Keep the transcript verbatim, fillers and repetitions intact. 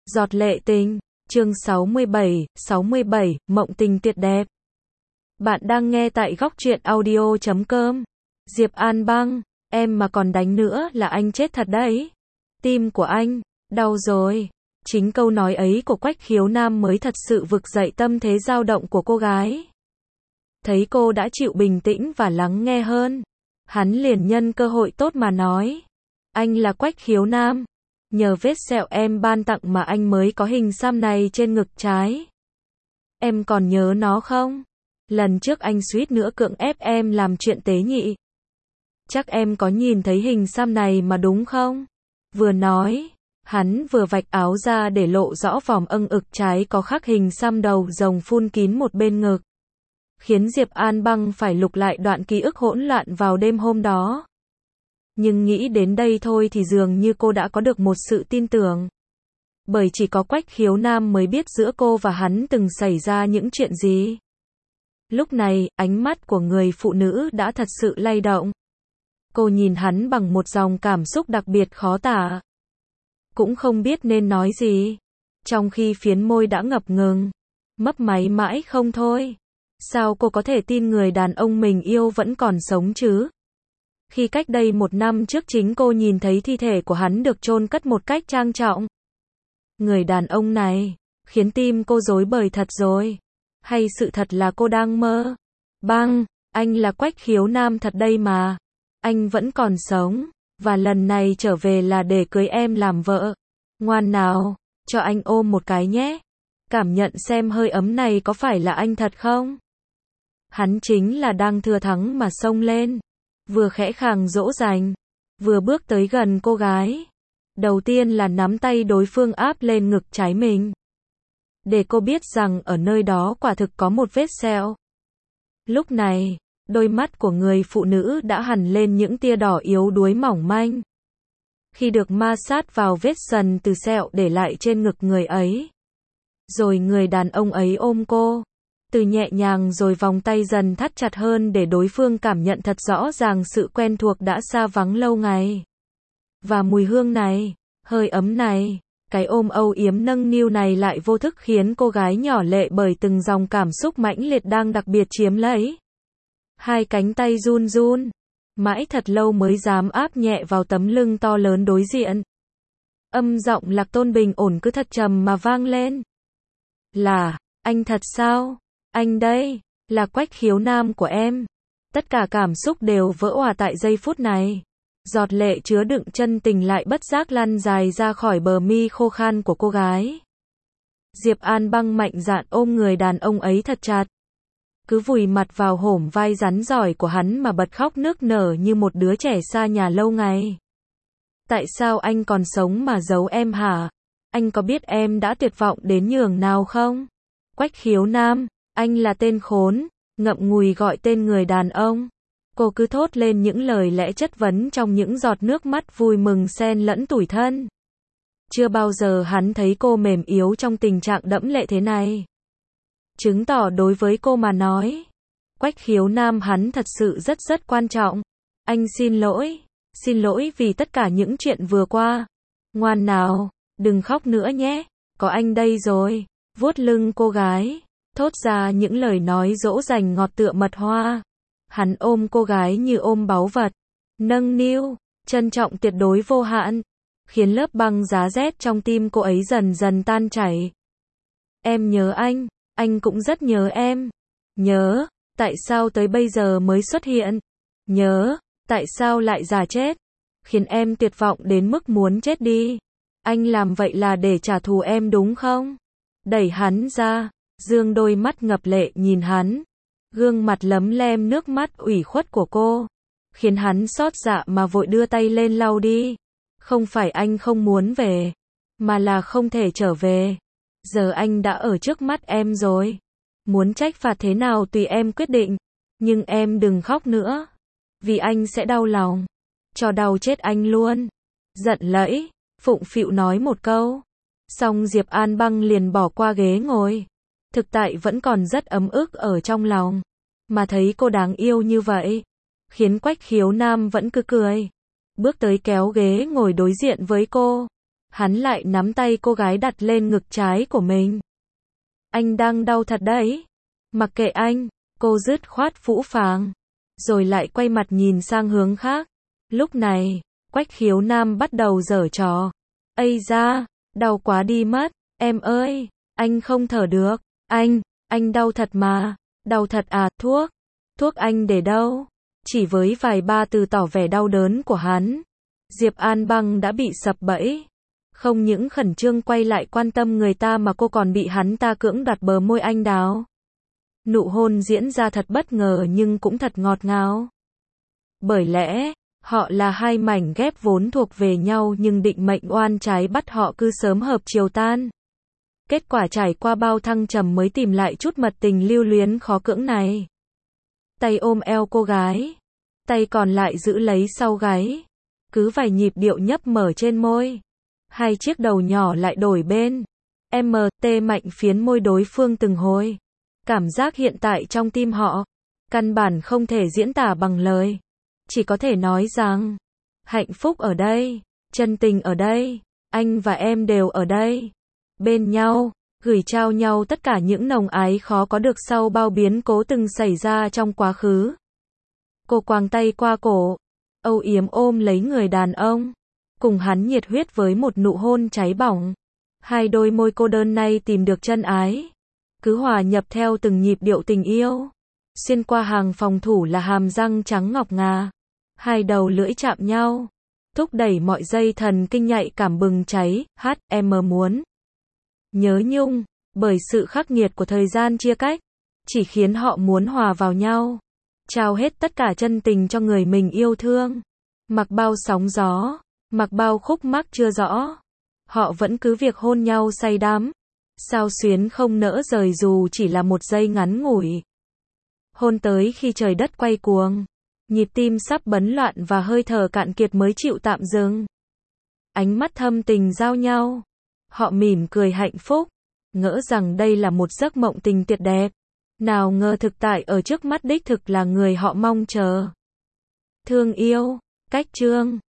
Giọt lệ tình, chương sáu mươi bảy, sáu mươi bảy, mộng tình tuyệt đẹp. Bạn đang nghe tại góc truyện audio chấm com. Diệp An Băng, em mà còn đánh nữa là anh chết thật đấy. Tim của anh, đau rồi. Chính câu nói ấy của Quách Khiếu Nam mới thật sự vực dậy tâm thế dao động của cô gái. Thấy cô đã chịu bình tĩnh và lắng nghe hơn, hắn liền nhân cơ hội tốt mà nói. Anh là Quách Khiếu Nam. Nhờ vết sẹo em ban tặng mà anh mới có hình xăm này trên ngực trái. Em còn nhớ nó không? Lần trước anh suýt nữa cưỡng ép em làm chuyện tế nhị. Chắc em có nhìn thấy hình xăm này mà đúng không? Vừa nói, hắn vừa vạch áo ra để lộ rõ vòm âng ực trái có khắc hình xăm đầu rồng phun kín một bên ngực. Khiến Diệp An Băng phải lục lại đoạn ký ức hỗn loạn vào đêm hôm đó. Nhưng nghĩ đến đây thôi thì dường như cô đã có được một sự tin tưởng. Bởi chỉ có Quách Khiếu Nam mới biết giữa cô và hắn từng xảy ra những chuyện gì. Lúc này, ánh mắt của người phụ nữ đã thật sự lay động. Cô nhìn hắn bằng một dòng cảm xúc đặc biệt khó tả. Cũng không biết nên nói gì. Trong khi phiến môi đã ngập ngừng. Mấp máy mãi không thôi. Sao cô có thể tin người đàn ông mình yêu vẫn còn sống chứ? Khi cách đây một năm trước chính cô nhìn thấy thi thể của hắn được chôn cất một cách trang trọng. Người đàn ông này, khiến tim cô rối bời thật rồi. Hay sự thật là cô đang mơ? Băng, anh là Quách Khiếu Nam thật đây mà. Anh vẫn còn sống, và lần này trở về là để cưới em làm vợ. Ngoan nào, cho anh ôm một cái nhé. Cảm nhận xem hơi ấm này có phải là anh thật không? Hắn chính là đang thừa thắng mà xông lên. Vừa khẽ khàng dỗ dành, vừa bước tới gần cô gái. Đầu tiên là nắm tay đối phương áp lên ngực trái mình. Để cô biết rằng ở nơi đó quả thực có một vết sẹo. Lúc này, đôi mắt của người phụ nữ đã hằn lên những tia đỏ yếu đuối mỏng manh. Khi được ma sát vào vết sần từ sẹo để lại trên ngực người ấy. Rồi người đàn ông ấy ôm cô. Từ nhẹ nhàng rồi vòng tay dần thắt chặt hơn để đối phương cảm nhận thật rõ ràng sự quen thuộc đã xa vắng lâu ngày. Và mùi hương này, hơi ấm này, cái ôm âu yếm nâng niu này lại vô thức khiến cô gái nhỏ lệ bởi từng dòng cảm xúc mãnh liệt đang đặc biệt chiếm lấy. Hai cánh tay run run, mãi thật lâu mới dám áp nhẹ vào tấm lưng to lớn đối diện. Âm giọng Lạc Tôn bình ổn cứ thật trầm mà vang lên. Là, anh thật sao? Anh đây, là Quách Khiếu Nam của em. Tất cả cảm xúc đều vỡ òa tại giây phút này. Giọt lệ chứa đựng chân tình lại bất giác lăn dài ra khỏi bờ mi khô khan của cô gái. Diệp An Băng mạnh dạn ôm người đàn ông ấy thật chặt. Cứ vùi mặt vào hổm vai rắn giỏi của hắn mà bật khóc nức nở như một đứa trẻ xa nhà lâu ngày. Tại sao anh còn sống mà giấu em hả? Anh có biết em đã tuyệt vọng đến nhường nào không? Quách Khiếu Nam, anh là tên khốn, ngậm ngùi gọi tên người đàn ông. Cô cứ thốt lên những lời lẽ chất vấn trong những giọt nước mắt vui mừng xen lẫn tủi thân. Chưa bao giờ hắn thấy cô mềm yếu trong tình trạng đẫm lệ thế này. Chứng tỏ đối với cô mà nói, Quách Khiếu Nam hắn thật sự rất rất quan trọng. Anh xin lỗi, xin lỗi vì tất cả những chuyện vừa qua. Ngoan nào, đừng khóc nữa nhé, có anh đây rồi. Vuốt lưng cô gái, thốt ra những lời nói dỗ dành ngọt tựa mật hoa. Hắn ôm cô gái như ôm báu vật, nâng niu, trân trọng tuyệt đối vô hạn, khiến lớp băng giá rét trong tim cô ấy dần dần tan chảy. Em nhớ anh, anh cũng rất nhớ em. Nhớ, tại sao tới bây giờ mới xuất hiện? Nhớ, tại sao lại già chết? Khiến em tuyệt vọng đến mức muốn chết đi. Anh làm vậy là để trả thù em đúng không? Đẩy hắn ra, dương đôi mắt ngập lệ nhìn hắn. Gương mặt lấm lem nước mắt ủy khuất của cô, khiến hắn xót dạ mà vội đưa tay lên lau đi. Không phải anh không muốn về, mà là không thể trở về. Giờ anh đã ở trước mắt em rồi. Muốn trách phạt thế nào tùy em quyết định. Nhưng em đừng khóc nữa. Vì anh sẽ đau lòng. Cho đau chết anh luôn. Giận lẫy, phụng phịu nói một câu. Xong Diệp An Băng liền bỏ qua ghế ngồi. Thực tại vẫn còn rất ấm ức ở trong lòng. Mà thấy cô đáng yêu như vậy, khiến Quách Khiếu Nam vẫn cứ cười. Bước tới kéo ghế ngồi đối diện với cô. Hắn lại nắm tay cô gái đặt lên ngực trái của mình. Anh đang đau thật đấy. Mặc kệ anh, cô dứt khoát phũ phàng. Rồi lại quay mặt nhìn sang hướng khác. Lúc này, Quách Khiếu Nam bắt đầu giở trò. Ây da, đau quá đi mất. Em ơi, anh không thở được. Anh, anh đau thật mà. Đau thật à, thuốc. Thuốc anh để đâu? Chỉ với vài ba từ tỏ vẻ đau đớn của hắn, Diệp An Băng đã bị sập bẫy. Không những khẩn trương quay lại quan tâm người ta mà cô còn bị hắn ta cưỡng đoạt bờ môi anh đào. Nụ hôn diễn ra thật bất ngờ nhưng cũng thật ngọt ngào. Bởi lẽ, họ là hai mảnh ghép vốn thuộc về nhau nhưng định mệnh oan trái bắt họ cứ sớm hợp chiều tan. Kết quả trải qua bao thăng trầm mới tìm lại chút mật tình lưu luyến khó cưỡng này. Tay ôm eo cô gái, tay còn lại giữ lấy sau gáy. Cứ vài nhịp điệu nhấp mở trên môi. Hai chiếc đầu nhỏ lại đổi bên. em tê mạnh phiến môi đối phương từng hồi. Cảm giác hiện tại trong tim họ, căn bản không thể diễn tả bằng lời. Chỉ có thể nói rằng, hạnh phúc ở đây, chân tình ở đây, anh và em đều ở đây. Bên nhau, gửi trao nhau tất cả những nồng ái khó có được sau bao biến cố từng xảy ra trong quá khứ. Cô quàng tay qua cổ, âu yếm ôm lấy người đàn ông, cùng hắn nhiệt huyết với một nụ hôn cháy bỏng. Hai đôi môi cô đơn nay tìm được chân ái, cứ hòa nhập theo từng nhịp điệu tình yêu. Xuyên qua hàng phòng thủ là hàm răng trắng ngọc ngà, hai đầu lưỡi chạm nhau, thúc đẩy mọi dây thần kinh nhạy cảm bừng cháy. Hát em muốn nhớ nhung, bởi sự khắc nghiệt của thời gian chia cách, chỉ khiến họ muốn hòa vào nhau, trao hết tất cả chân tình cho người mình yêu thương. Mặc bao sóng gió, mặc bao khúc mắc chưa rõ, họ vẫn cứ việc hôn nhau say đắm, sao xuyến không nỡ rời dù chỉ là một giây ngắn ngủi. Hôn tới khi trời đất quay cuồng, nhịp tim sắp bấn loạn và hơi thở cạn kiệt mới chịu tạm dừng. Ánh mắt thâm tình giao nhau, họ mỉm cười hạnh phúc, ngỡ rằng đây là một giấc mộng tình tuyệt đẹp. Nào ngờ thực tại ở trước mắt đích thực là người họ mong chờ. Thương yêu, cách chương